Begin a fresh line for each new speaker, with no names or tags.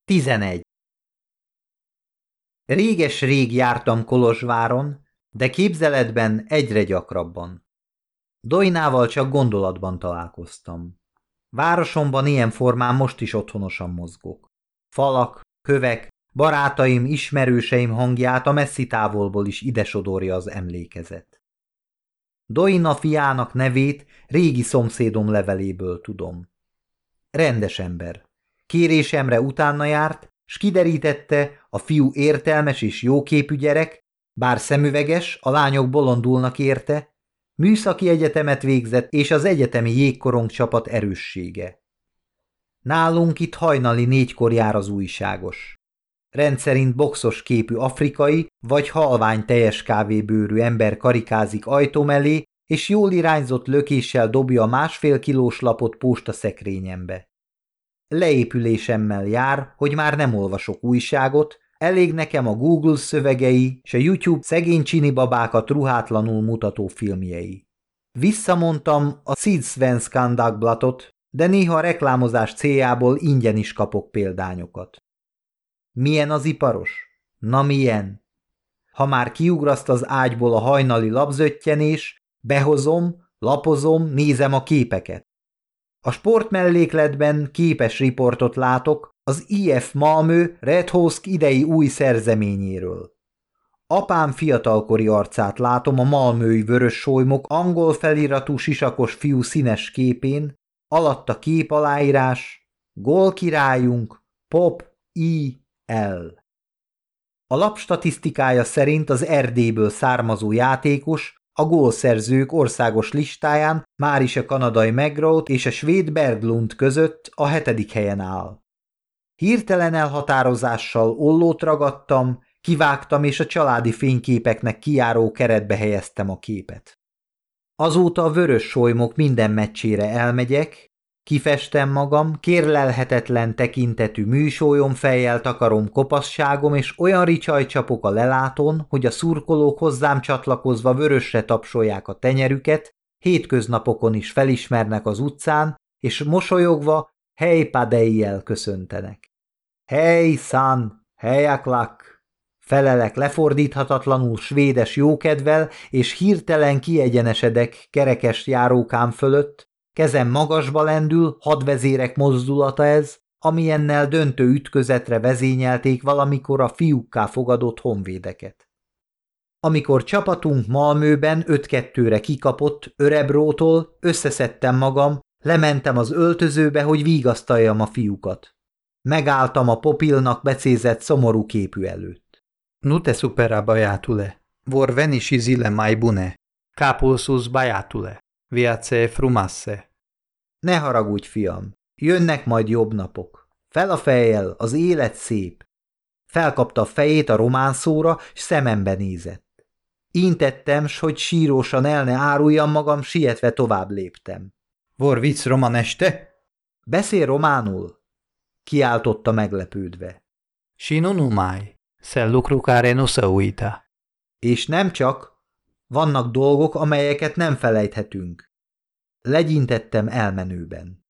11. Réges-rég jártam Kolozsváron, de képzeletben egyre gyakrabban. Dojnával csak gondolatban találkoztam. Városomban ilyen formán most is otthonosan mozgok. Falak, kövek, barátaim, ismerőseim hangját a messzi távolból is ide sodorja az emlékezet. Dojna fiának nevét régi szomszédom leveléből tudom. Rendes ember. Kérésemre utána járt, s kiderítette, a fiú értelmes és jóképű gyerek, bár szemüveges, a lányok bolondulnak érte, műszaki egyetemet végzett, és az egyetemi jégkorong csapat erőssége. Nálunk itt hajnali 4-kor jár az újságos. Rendszerint boxos képű afrikai vagy halvány teljes kávébőrű ember karikázik ajtó mellé, és jól irányzott lökéssel dobja a 1,5 kilós lapot postaszekrényembe. Leépülésemmel jár, hogy már nem olvasok újságot, elég nekem a Google szövegei és a YouTube szegény csini babákat ruhátlanul mutató filmjei. Visszamondtam a Sydsvenskan Dagbladet, de néha a reklámozás céljából ingyen is kapok példányokat. Milyen az iparos? Na milyen? Ha már kiugraszt az ágyból a hajnali lapzöttyenés, behozom, lapozom, nézem a képeket. A sportmellékletben képes riportot látok az IF Malmö Redhawk idei új szerzeményéről. Apám fiatalkori arcát látom a malmői vörös solymok angol feliratú sisakos fiú színes képén, alatta kép aláírás, gólkirályunk, Pop I.L. A lap statisztikája szerint az Erdélyből származó játékos a gólszerzők országos listáján már is a kanadai McGrath és a svéd Berglund között a 7. helyen áll. Hirtelen elhatározással ollót ragadtam, kivágtam és a családi fényképeknek kijáró keretbe helyeztem a képet. Azóta a vörös solymok minden meccsére elmegyek, kifestem magam, kérlelhetetlen tekintetű műsólyomfejjel takarom kopasságom, és olyan ricsaj csapok a lelátón, hogy a szurkolók hozzám csatlakozva vörösre tapsolják a tenyerüket, hétköznapokon is felismernek az utcán, és mosolyogva hej padejjel köszöntenek. Hej szán, hejaklak! Felelek lefordíthatatlanul svédes jókedvel, és hirtelen kiegyenesedek kerekes járókám fölött, kezem magasba lendül, hadvezérek mozdulata ez, amilyennel döntő ütközetre vezényelték valamikor a fiúkká fogadott honvédeket. Amikor csapatunk Malmöben 5-2-re kikapott Örebrótól, összeszedtem magam, lementem az öltözőbe, hogy vigasztaljam a fiúkat. Megálltam a Popilnak becézett szomorú képű előtt.
Nu te supera, băiatule, vor veni și zile mai bune. Capul sus, băiatule, viața e frumoasă.
Ne haragudj, fiam, jönnek majd jobb napok. Fel a fejjel, az élet szép. Felkapta a fejét a román szóra, s szemembe nézett. Intettem, s hogy sírósan el ne áruljam magam, sietve tovább léptem.
Vor visz romanește?
Beszél románul? Kiáltotta meglepődve.
Și nu numai, se lucru care nu se uită.
És nem csak, vannak dolgok, amelyeket nem felejthetünk. Legyintettem elmenőben.